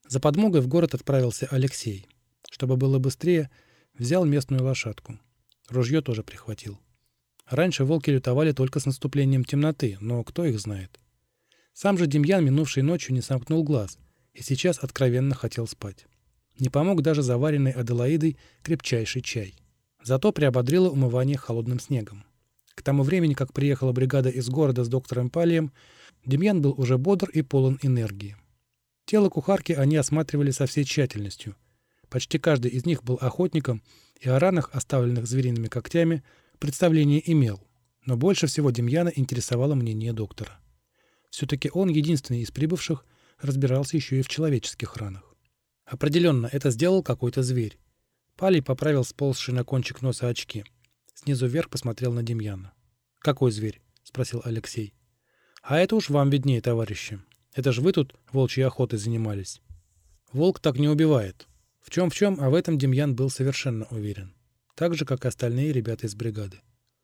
За подмогой в город отправился Алексей. Чтобы было быстрее, взял местную лошадку. Ружье тоже прихватил. Раньше волки лютовали только с наступлением темноты, но кто их знает. Сам же Демьян минувшей ночью не сомкнул глаз и сейчас откровенно хотел спать. Не помог даже заваренный Аделаидой крепчайший чай. Зато приободрило умывание холодным снегом. К тому времени, как приехала бригада из города с доктором Палием, Демьян был уже бодр и полон энергии. Тело кухарки они осматривали со всей тщательностью. Почти каждый из них был охотником и о ранах, оставленных звериными когтями, представление имел. Но больше всего Демьяна интересовало мнение доктора. Все-таки он, единственный из прибывших, разбирался еще и в человеческих ранах. Определенно, это сделал какой-то зверь. Палий поправил сползшие на кончик носа очки. Снизу вверх посмотрел на Демьяна. «Какой зверь?» — спросил Алексей. «А это уж вам виднее, товарищи. Это же вы тут волчьей охотой занимались». «Волк так не убивает». В чем, а в этом Демьян был совершенно уверен. Так же, как и остальные ребята из бригады.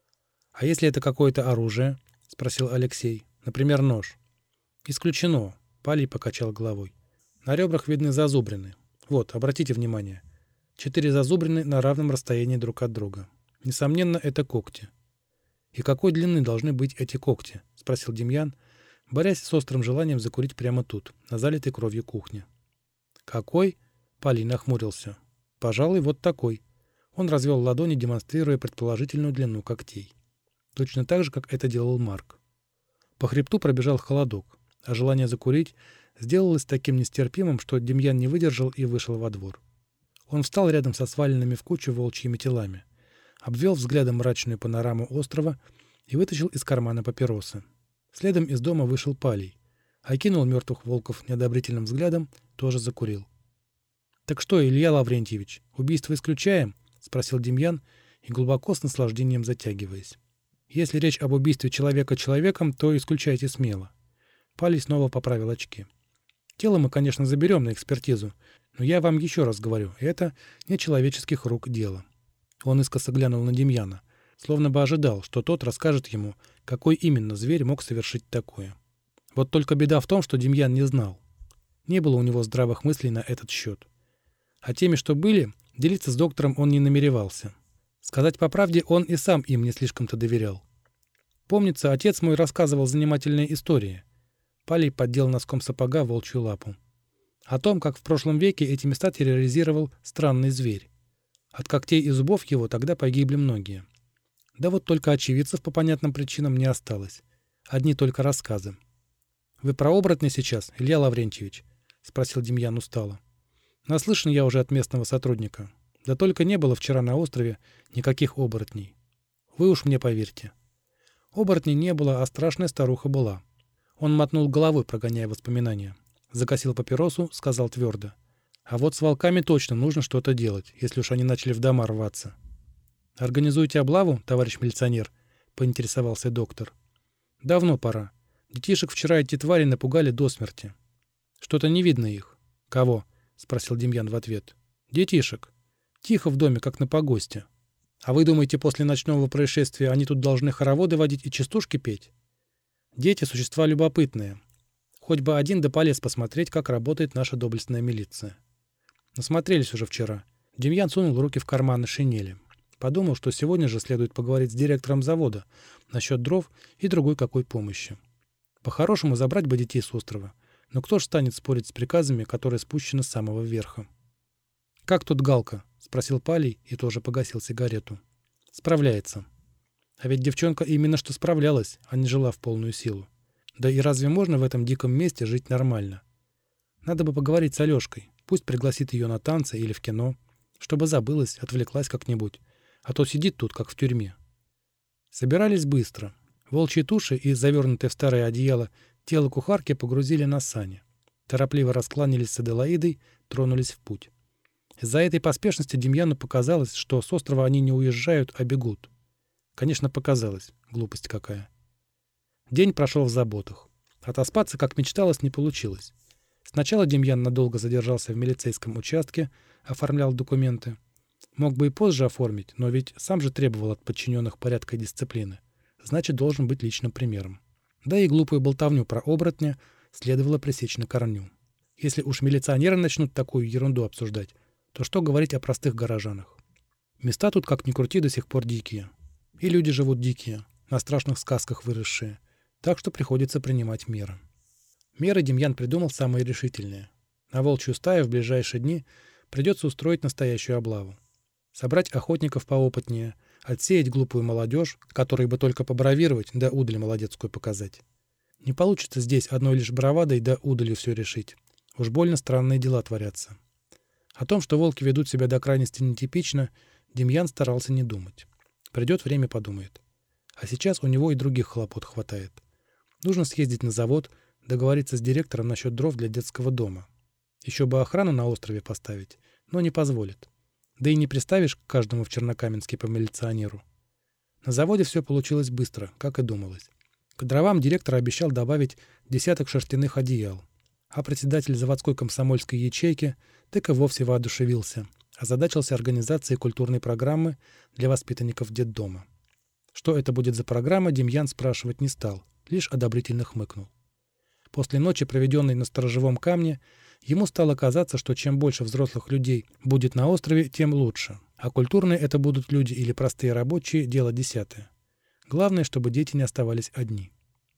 «А если это какое-то оружие?» — спросил Алексей. «Например, нож». «Исключено», — Палий покачал головой. «На ребрах видны зазубрины. Вот, обратите внимание. 4 зазубрины на равном расстоянии друг от друга. Несомненно, это когти». «И какой длины должны быть эти когти?» — спросил Демьян, борясь с острым желанием закурить прямо тут, на залитой кровью кухне. «Какой?» — Палий нахмурился. «Пожалуй, вот такой». Он развел ладони, демонстрируя предположительную длину когтей. Точно так же, как это делал Марк. По хребту пробежал холодок, а желание закурить сделалось таким нестерпимым, что Демьян не выдержал и вышел во двор. Он встал рядом со сваленными в кучу волчьими телами, обвел взглядом мрачную панораму острова и вытащил из кармана папиросы. Следом из дома вышел Палий, окинул мертвых волков неодобрительным взглядом, тоже закурил. «Так что, Илья Лаврентьевич, убийство исключаем?» — спросил Демьян, и глубоко с наслаждением затягиваясь. «Если речь об убийстве человека человеком, то исключайте смело». Палий снова поправил очки. «Тело мы, конечно, заберем на экспертизу, но я вам еще раз говорю, это не человеческих рук дело». Он искоса глянул на Демьяна, словно бы ожидал, что тот расскажет ему, какой именно зверь мог совершить такое. Вот только беда в том, что Демьян не знал. Не было у него здравых мыслей на этот счет. А теми, что были, делиться с доктором он не намеревался. Сказать по правде, он и сам им не слишком-то доверял. Помнится, отец мой рассказывал занимательные истории. Палий поддел носком сапога волчью лапу. О том, как в прошлом веке эти места терроризировал странный зверь. От когтей и зубов его тогда погибли многие. Да вот только очевидцев по понятным причинам не осталось. Одни только рассказы. «Вы про оборотня сейчас, Илья Лаврентьевич?» — спросил Демьян устало. «Наслышан я уже от местного сотрудника. Да только не было вчера на острове никаких оборотней. Вы уж мне поверьте». Оборотней не было, а страшная старуха была. Он мотнул головой, прогоняя воспоминания. Закосил папиросу, сказал твердо. «А вот с волками точно нужно что-то делать, если уж они начали в дома рваться». «Организуйте облаву, товарищ милиционер?» — поинтересовался доктор. «Давно пора. Детишек вчера эти твари напугали до смерти. Что-то не видно их». «Кого?» — спросил Демьян в ответ. «Детишек. Тихо в доме, как на погосте. А вы думаете, после ночного происшествия они тут должны хороводы водить и частушки петь? Дети — существа любопытные. Хоть бы один да полез посмотреть, как работает наша доблестная милиция». Насмотрелись уже вчера. Демьян сунул руки в карманы шинели. Подумал, что сегодня же следует поговорить с директором завода насчет дров и другой какой помощи. По-хорошему забрать бы детей с острова. Но кто ж станет спорить с приказами, которые спущены с самого верха? «Как тут Галка?» — спросил Палий и тоже погасил сигарету. «Справляется». А ведь девчонка именно что справлялась, а не жила в полную силу. Да и разве можно в этом диком месте жить нормально? Надо бы поговорить с Алешкой. Пусть пригласит ее на танцы или в кино, чтобы забылась, отвлеклась как-нибудь. А то сидит тут, как в тюрьме. Собирались быстро. Волчьи туши и завернутое в старое одеяло тело кухарки погрузили на сани. Торопливо раскланялись с Аделаидой, тронулись в путь. Из-за этой поспешности Демьяну показалось, что с острова они не уезжают, а бегут. Конечно, показалось. Глупость какая. День прошел в заботах. Отоспаться, как мечталось, не получилось. Сначала Демьян надолго задержался в милицейском участке, оформлял документы. Мог бы и позже оформить, но ведь сам же требовал от подчиненных порядка и дисциплины. Значит, должен быть личным примером. Да и глупую болтовню про оборотня следовало пресечь на корню. Если уж милиционеры начнут такую ерунду обсуждать, то что говорить о простых горожанах? Места тут, как ни крути, до сих пор дикие. И люди живут дикие, на страшных сказках выросшие. Так что приходится принимать меры. Меры Демьян придумал самые решительные. На волчью стаю в ближайшие дни придется устроить настоящую облаву. Собрать охотников поопытнее, отсеять глупую молодежь, которой бы только побравировать, да удаль молодецкую показать. Не получится здесь одной лишь бравадой да удалью все решить. Уж больно странные дела творятся. О том, что волки ведут себя до крайности нетипично, Демьян старался не думать. Придет время, подумает. А сейчас у него и других хлопот хватает. Нужно съездить на завод, договориться с директором насчет дров для детского дома. Еще бы охрану на острове поставить, но не позволит. Да и не приставишь к каждому в Чернокаменске по милиционеру. На заводе все получилось быстро, как и думалось. К дровам директор обещал добавить 10 шерстяных одеял, а председатель заводской комсомольской ячейки так и вовсе воодушевился, озадачился организацией культурной программы для воспитанников детдома. Что это будет за программа, Демьян спрашивать не стал, лишь одобрительно хмыкнул. После ночи, проведенной на сторожевом камне, ему стало казаться, что чем больше взрослых людей будет на острове, тем лучше. А культурные это будут люди или простые рабочие – дело десятое. Главное, чтобы дети не оставались одни.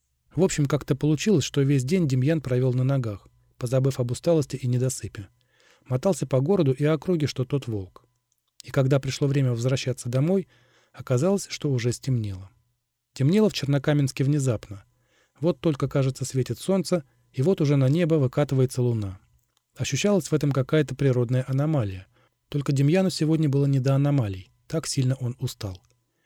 В общем, как-то получилось, что весь день Демьян провел на ногах, позабыв об усталости и недосыпе. Мотался по городу и округе, что тот волк. И когда пришло время возвращаться домой, оказалось, что уже стемнело. Темнело в Чернокаменске внезапно. Вот только, кажется, светит солнце, и вот уже на небо выкатывается луна. Ощущалась в этом какая-то природная аномалия. Только Демьяну сегодня было не до аномалий. Так сильно он устал.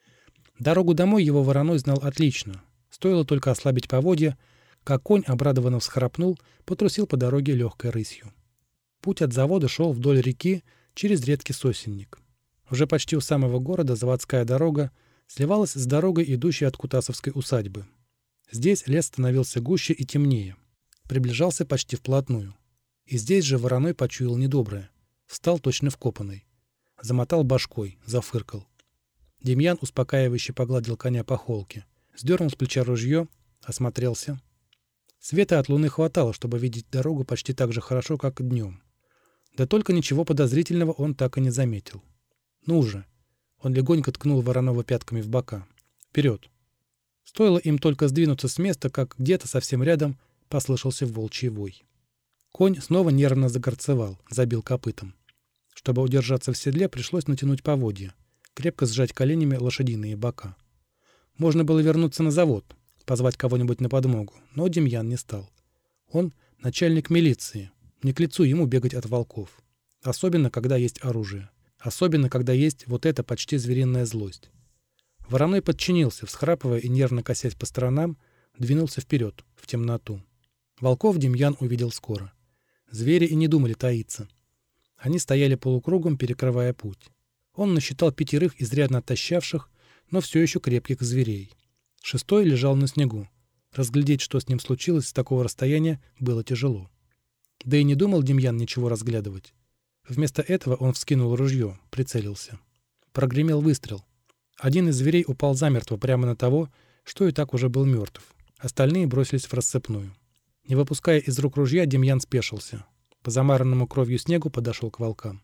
Дорогу домой его вороной знал отлично. Стоило только ослабить поводья, как конь обрадованно всхрапнул, потрусил по дороге легкой рысью. Путь от завода шел вдоль реки через редкий сосенник. Уже почти у самого города заводская дорога сливалась с дорогой, идущей от Кутасовской усадьбы. Здесь лес становился гуще и темнее. Приближался почти вплотную. И здесь же вороной почуял недоброе. Встал точно вкопанный. Замотал башкой, зафыркал. Демьян успокаивающе погладил коня по холке. Сдернул с плеча ружье, осмотрелся. Света от луны хватало, чтобы видеть дорогу почти так же хорошо, как днем. Да только ничего подозрительного он так и не заметил. «Ну же!» Он легонько ткнул Воронова пятками в бока. «Вперед!» Стоило им только сдвинуться с места, как где-то совсем рядом послышался волчий вой. Конь снова нервно загорцевал, забил копытом. Чтобы удержаться в седле, пришлось натянуть поводья, крепко сжать коленями лошадиные бока. Можно было вернуться на завод, позвать кого-нибудь на подмогу, но Демьян не стал. Он начальник милиции, не к лицу ему бегать от волков. Особенно, когда есть оружие. Особенно, когда есть вот эта почти звериная злость. Вороной подчинился, всхрапывая и нервно косясь по сторонам, двинулся вперед, в темноту. Волков Демьян увидел скоро. Звери и не думали таиться. Они стояли полукругом, перекрывая путь. Он насчитал 5 изрядно отощавших, но все еще крепких зверей. 6-й лежал на снегу. Разглядеть, что с ним случилось с такого расстояния, было тяжело. Да и не думал Демьян ничего разглядывать. Вместо этого он вскинул ружье, прицелился. Прогремел выстрел. Один из зверей упал замертво прямо на того, что и так уже был мертв. Остальные бросились в рассыпную. Не выпуская из рук ружья, Демьян спешился. По замаранному кровью снегу подошел к волкам.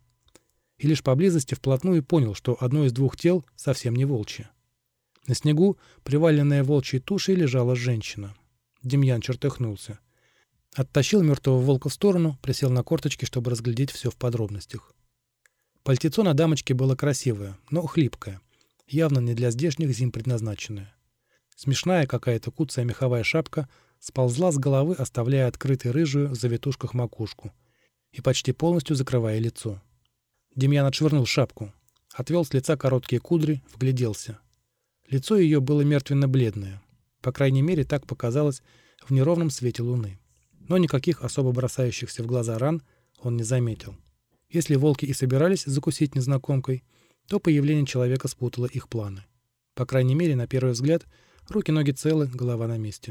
И лишь поблизости вплотную понял, что одно из 2 тел совсем не волчье. На снегу, приваленная волчьей тушей, лежала женщина. Демьян чертыхнулся. Оттащил мертвого волка в сторону, присел на корточки, чтобы разглядеть все в подробностях. Пальтецо на дамочке было красивое, но хлипкое, явно не для здешних зим предназначенное. Смешная какая-то куцая меховая шапка сползла с головы, оставляя открытой рыжую в завитушках макушку и почти полностью закрывая лицо. Демьян отшвырнул шапку, отвел с лица короткие кудри, вгляделся. Лицо ее было мертвенно-бледное. По крайней мере, так показалось в неровном свете луны. Но никаких особо бросающихся в глаза ран он не заметил. Если волки и собирались закусить незнакомкой, то появление человека спутало их планы. По крайней мере, на первый взгляд, руки-ноги целы, голова на месте.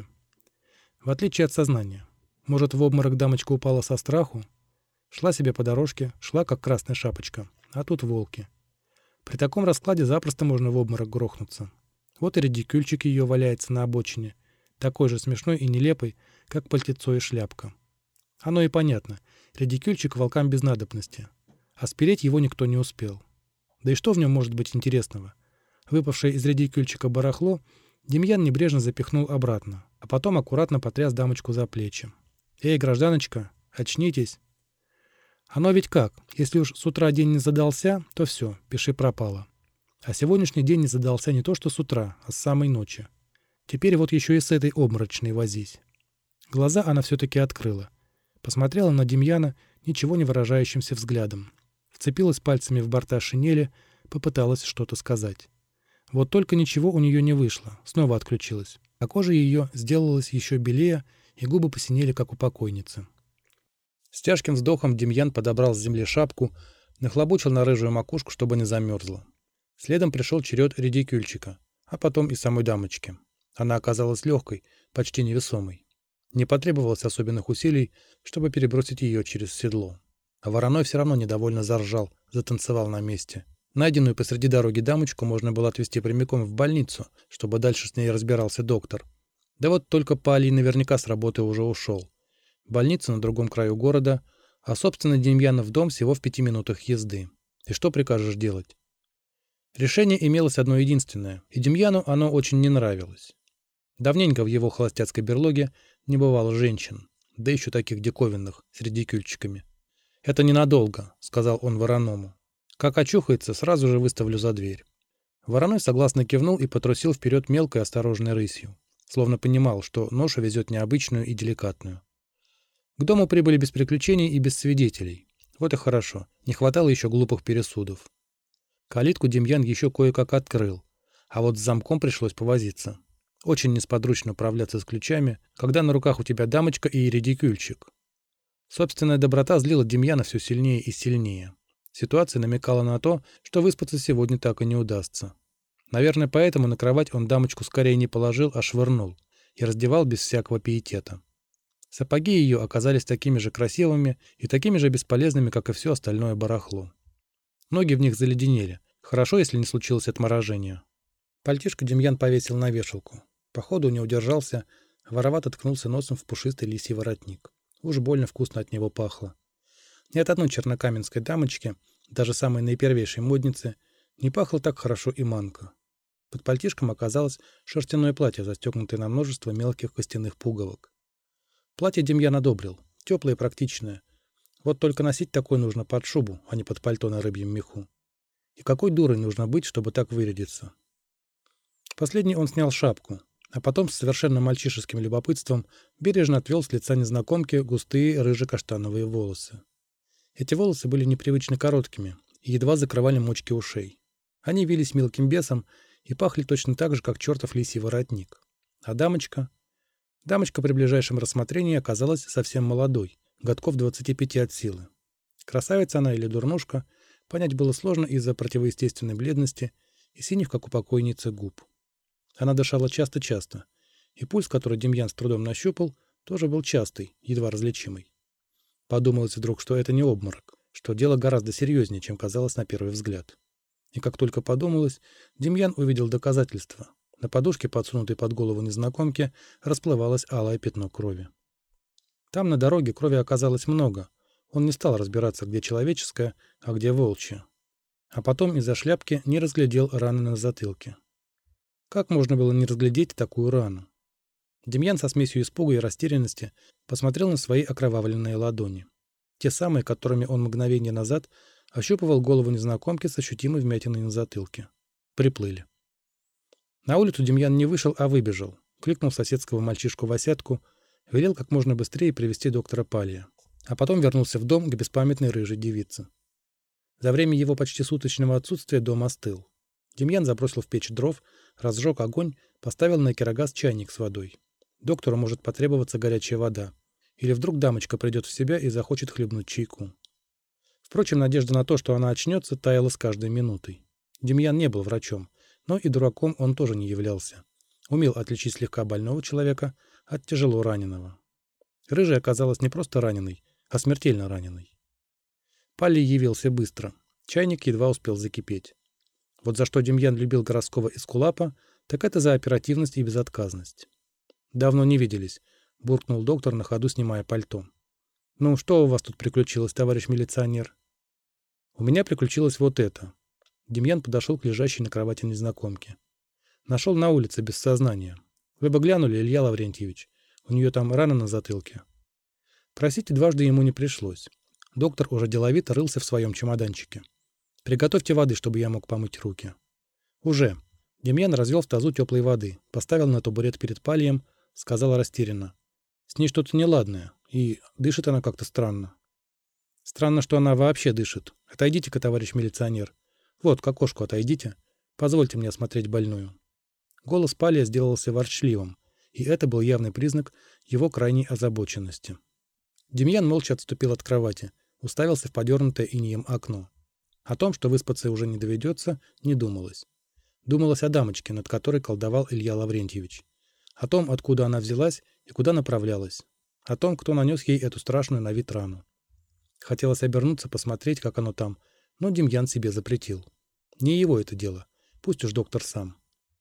В отличие от сознания. Может, в обморок дамочка упала со страху? Шла себе по дорожке, шла как красная шапочка. А тут волки. При таком раскладе запросто можно в обморок грохнуться. Вот и редикюльчик ее валяется на обочине, такой же смешной и нелепый, как пальтецо и шляпка. Оно и понятно. Редикюльчик волкам без надобности. А спереть его никто не успел. Да и что в нем может быть интересного? Выпавшее из редикюльчика барахло Демьян небрежно запихнул обратно, а потом аккуратно потряс дамочку за плечи. «Эй, гражданочка, очнитесь!» Оно ведь как, если уж с утра день не задался, то все, пиши пропало. А сегодняшний день не задался не то что с утра, а с самой ночи. Теперь вот еще и с этой обморочной возись. Глаза она все-таки открыла. Посмотрела на Демьяна ничего не выражающимся взглядом. Вцепилась пальцами в борта шинели, попыталась что-то сказать. Вот только ничего у нее не вышло, снова отключилась. А кожа ее сделалась еще белее, и губы посинели, как у покойницы. С тяжким вздохом Демьян подобрал с земли шапку, нахлобучил на рыжую макушку, чтобы не замерзла. Следом пришел черед редикюльчика, а потом и самой дамочки. Она оказалась легкой, почти невесомой. Не потребовалось особенных усилий, чтобы перебросить ее через седло. А вороной все равно недовольно заржал, затанцевал на месте. Найденную посреди дороги дамочку можно было отвезти прямиком в больницу, чтобы дальше с ней разбирался доктор. Да вот только Палий наверняка с работы уже ушел. Больница на другом краю города, а собственно Демьянов дом всего в 5 минутах езды. И что прикажешь делать? Решение имелось одно единственное, и Демьяну оно очень не нравилось. Давненько в его холостяцкой берлоге не бывало женщин, да еще таких диковинных, с редикюльчиками. «Это ненадолго», — сказал он вороному. «Как очухается, сразу же выставлю за дверь». Вороной согласно кивнул и потрусил вперед мелкой осторожной рысью, словно понимал, что ношу везет необычную и деликатную. К дому прибыли без приключений и без свидетелей. Вот и хорошо, не хватало еще глупых пересудов. Калитку Демьян еще кое-как открыл, а вот с замком пришлось повозиться. Очень несподручно управляться с ключами, когда на руках у тебя дамочка и редикюльчик. Собственная доброта злила Демьяна все сильнее и сильнее. Ситуация намекала на то, что выспаться сегодня так и не удастся. Наверное, поэтому на кровать он дамочку скорее не положил, а швырнул и раздевал без всякого пиетета. Сапоги ее оказались такими же красивыми и такими же бесполезными, как и все остальное барахло. Ноги в них заледенели. Хорошо, если не случилось отморожение. Пальтишко Демьян повесил на вешалку. Походу не удержался, воровато ткнулся носом в пушистый лисий воротник. Уж больно вкусно от него пахло. Ни от одной чернокаменской дамочки, даже самой наипервейшей модницы, не пахло так хорошо и манко. Под пальтишком оказалось шерстяное платье, застегнутое на множество мелких костяных пуговок. Платье Демьян одобрил, теплое и практичное. Вот только носить такое нужно под шубу, а не под пальто на рыбьем меху. И какой дурой нужно быть, чтобы так вырядиться? Последний он снял шапку, а потом с совершенно мальчишеским любопытством бережно отвел с лица незнакомки густые рыже-каштановые волосы. Эти волосы были непривычно короткими и едва закрывали мочки ушей. Они вились мелким бесом и пахли точно так же, как чертов лисий воротник. А дамочка? Дамочка при ближайшем рассмотрении оказалась совсем молодой, годков 25 от силы. Красавица она или дурнушка, понять было сложно из-за противоестественной бледности и синих, как у покойницы, губ. Она дышала часто-часто, и пульс, который Демьян с трудом нащупал, тоже был частый, едва различимый. Подумалось вдруг, что это не обморок, что дело гораздо серьезнее, чем казалось на первый взгляд. И как только подумалось, Демьян увидел доказательства. На подушке, подсунутой под голову незнакомки, расплывалось алое пятно крови. Там на дороге крови оказалось много. Он не стал разбираться, где человеческая, а где волчья. А потом из-за шляпки не разглядел раны на затылке. Как можно было не разглядеть такую рану? Демьян со смесью испуга и растерянности посмотрел на свои окровавленные ладони. Те самые, которыми он мгновение назад ощупывал голову незнакомки с ощутимой вмятиной на затылке. Приплыли. На улицу Демьян не вышел, а выбежал. Кликнул соседского мальчишку-восятку, велел как можно быстрее привести доктора Палия. А потом вернулся в дом к беспамятной рыжей девице. За время его почти суточного отсутствия дом остыл. Демьян забросил в печь дров, разжег огонь, поставил на кирогаз чайник с водой. Доктору может потребоваться горячая вода. Или вдруг дамочка придет в себя и захочет хлебнуть чайку. Впрочем, надежда на то, что она очнется, таяла с каждой минутой. Демьян не был врачом, но и дураком он тоже не являлся. Умел отличить слегка больного человека от тяжело раненого. Рыжая оказалась не просто раненой, а смертельно раненой. Палий явился быстро. Чайник едва успел закипеть. Вот за что Демьян любил городского эскулапа, так это за оперативность и безотказность. «Давно не виделись», — буркнул доктор, на ходу снимая пальто. «Ну, что у вас тут приключилось, товарищ милиционер?» «У меня приключилось вот это». Демьян подошел к лежащей на кровати незнакомке. «Нашел на улице без сознания. Вы бы глянули, Илья Лаврентьевич. У нее там рана на затылке». Просить дважды ему не пришлось. Доктор уже деловито рылся в своем чемоданчике. «Приготовьте воды, чтобы я мог помыть руки». «Уже». Демьян развел в тазу теплой воды, поставил на табурет перед Палием, сказал растерянно. «С ней что-то неладное, и дышит она как-то странно». «Странно, что она вообще дышит. Отойдите-ка, товарищ милиционер. Вот, к окошку отойдите. Позвольте мне осмотреть больную». Голос Палия сделался ворчливым, и это был явный признак его крайней озабоченности. Демьян молча отступил от кровати, уставился в подернутое инеем окно. О том, что выспаться уже не доведется, не думалось. Думалось о дамочке, над которой колдовал Илья Лаврентьевич. О том, откуда она взялась и куда направлялась. О том, кто нанес ей эту страшную на вид рану. Хотелось обернуться, посмотреть, как оно там, но Демьян себе запретил. Не его это дело. Пусть уж доктор сам.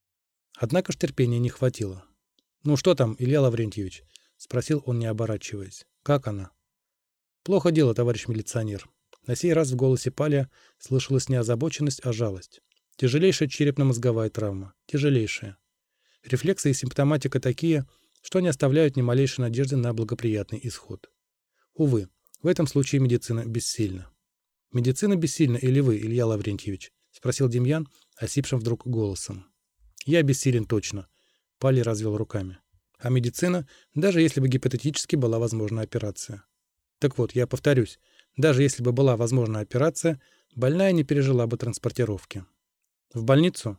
Однако ж терпения не хватило. «Ну что там, Илья Лаврентьевич?» — спросил он, не оборачиваясь. «Как она?» «Плохо дело, товарищ милиционер». На сей раз в голосе Палия слышалась не озабоченность, а жалость. Тяжелейшая черепно-мозговая травма. Тяжелейшая. Рефлексы и симптоматика такие, что не оставляют ни малейшей надежды на благоприятный исход. Увы, в этом случае медицина бессильна. «Медицина бессильна или вы, Илья Лаврентьевич?» — спросил Демьян, осипшим вдруг голосом. «Я бессилен точно», — Палий развел руками. «А медицина, даже если бы гипотетически была возможна операция». Так вот, я повторюсь, даже если бы была возможна операция, больная не пережила бы транспортировки. В больницу?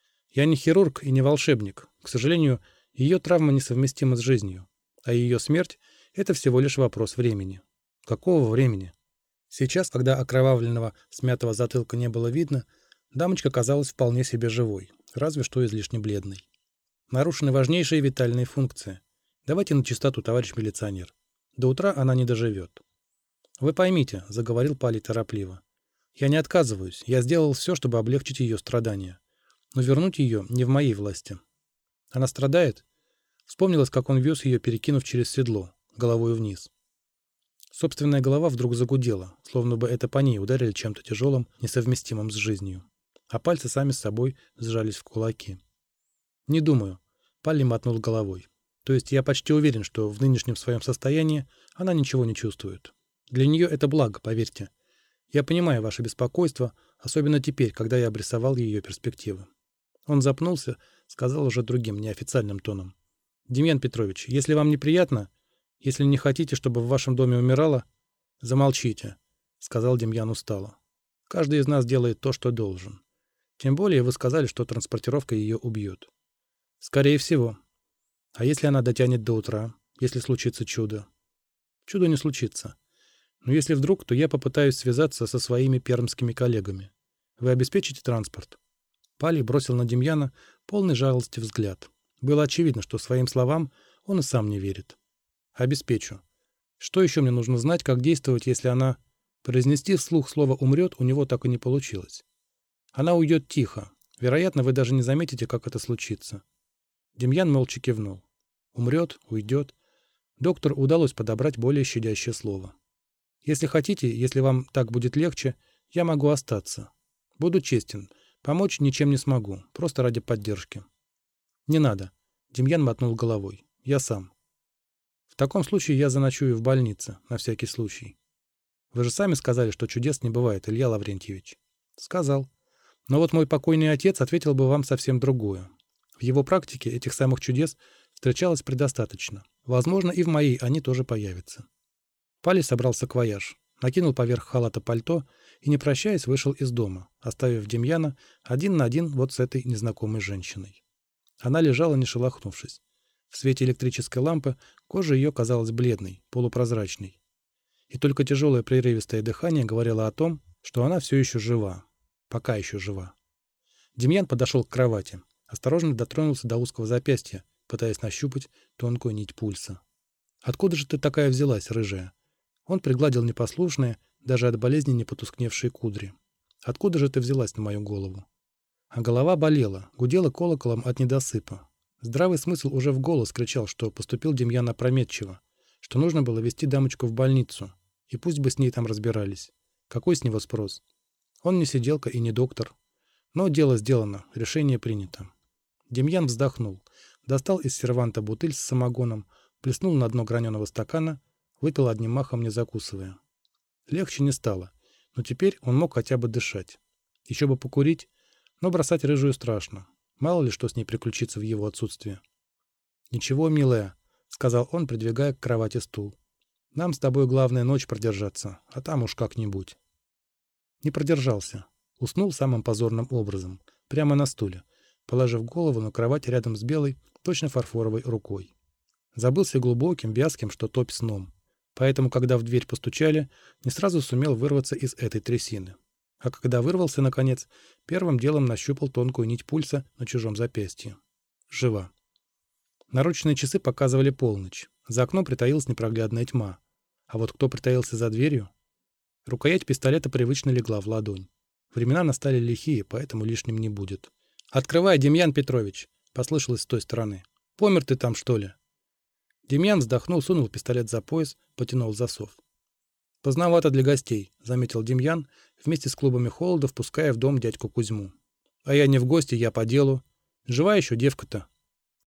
Я не хирург и не волшебник. К сожалению, ее травма несовместима с жизнью. А ее смерть – это всего лишь вопрос времени. Какого времени? Сейчас, когда окровавленного смятого затылка не было видно, дамочка казалась вполне себе живой, разве что излишне бледной. Нарушены важнейшие витальные функции. Давайте на чистоту, товарищ милиционер. До утра она не доживет. «Вы поймите», — заговорил Палий торопливо. «Я не отказываюсь. Я сделал все, чтобы облегчить ее страдания. Но вернуть ее не в моей власти. Она страдает?» Вспомнилось, как он вез ее, перекинув через седло, головой вниз. Собственная голова вдруг загудела, словно бы это по ней ударили чем-то тяжелым, несовместимым с жизнью. А пальцы сами с собой сжались в кулаки. «Не думаю», — Палий мотнул головой. «То есть я почти уверен, что в нынешнем своем состоянии она ничего не чувствует. Для нее это благо, поверьте. Я понимаю ваше беспокойство, особенно теперь, когда я обрисовал ее перспективы». Он запнулся, сказал уже другим, неофициальным тоном. «Демьян Петрович, если вам неприятно, если не хотите, чтобы в вашем доме умирала, замолчите», — сказал Демьян устало. «Каждый из нас делает то, что должен. Тем более вы сказали, что транспортировка ее убьет». «Скорее всего. А если она дотянет до утра, если случится чудо?» «Чудо не случится. Но если вдруг, то я попытаюсь связаться со своими пермскими коллегами. Вы обеспечите транспорт?» Палий бросил на Демьяна полный жалости взгляд. Было очевидно, что своим словам он и сам не верит. «Обеспечу. Что еще мне нужно знать, как действовать, если она...» Произнести вслух слово «умрет» у него так и не получилось. «Она уйдет тихо. Вероятно, вы даже не заметите, как это случится». Демьян молча кивнул. «Умрет, уйдет». Доктору удалось подобрать более щадящее слово. «Если хотите, если вам так будет легче, я могу остаться. Буду честен. Помочь ничем не смогу, просто ради поддержки». «Не надо», — Демьян мотнул головой. «Я сам». «В таком случае я заночую в больнице, на всякий случай». «Вы же сами сказали, что чудес не бывает, Илья Лаврентьевич». «Сказал. Но вот мой покойный отец ответил бы вам совсем другое. В его практике этих самых чудес встречалось предостаточно. Возможно, и в моей они тоже появятся». Палий собрал саквояж, накинул поверх халата пальто и, не прощаясь, вышел из дома, оставив Демьяна один на один вот с этой незнакомой женщиной. Она лежала, не шелохнувшись. В свете электрической лампы кожа ее казалась бледной, полупрозрачной. И только тяжелое прерывистое дыхание говорило о том, что она все еще жива. Пока еще жива. Демьян подошел к кровати, осторожно дотронулся до узкого запястья, пытаясь нащупать тонкую нить пульса. «Откуда же ты такая взялась, рыжая?» Он пригладил непослушные, даже от болезни не потускневшие кудри. «Откуда же ты взялась на мою голову?» А голова болела, гудела колоколом от недосыпа. Здравый смысл уже в голос кричал, что поступил Демьян опрометчиво, что нужно было везти дамочку в больницу, и пусть бы с ней там разбирались. Какой с него спрос? Он не сиделка и не доктор. Но дело сделано, решение принято. Демьян вздохнул, достал из серванта бутыль с самогоном, плеснул на дно граненого стакана, выпил одним махом, не закусывая. Легче не стало, но теперь он мог хотя бы дышать. Еще бы покурить, но бросать рыжую страшно. Мало ли что с ней приключится в его отсутствие. «Ничего, милая», — сказал он, придвигая к кровати стул. «Нам с тобой главное ночь продержаться, а там уж как-нибудь». Не продержался. Уснул самым позорным образом, прямо на стуле, положив голову на кровать рядом с белой, точно фарфоровой рукой. Забылся глубоким, вязким, что топь сном. Поэтому, когда в дверь постучали, не сразу сумел вырваться из этой трясины. А когда вырвался, наконец, первым делом нащупал тонкую нить пульса на чужом запястье. Жива. Наручные часы показывали полночь. За окном притаилась непроглядная тьма. А вот кто притаился за дверью? Рукоять пистолета привычно легла в ладонь. Времена настали лихие, поэтому лишним не будет. «Открывай, Демьян Петрович!» — послышалось с той стороны. «Помер ты там, что ли?» Демьян вздохнул, сунул пистолет за пояс, потянул засов. «Поздновато для гостей», — заметил Демьян, вместе с клубами холода впуская в дом дядьку Кузьму. «А я не в гости, я по делу. Жива еще девка-то?»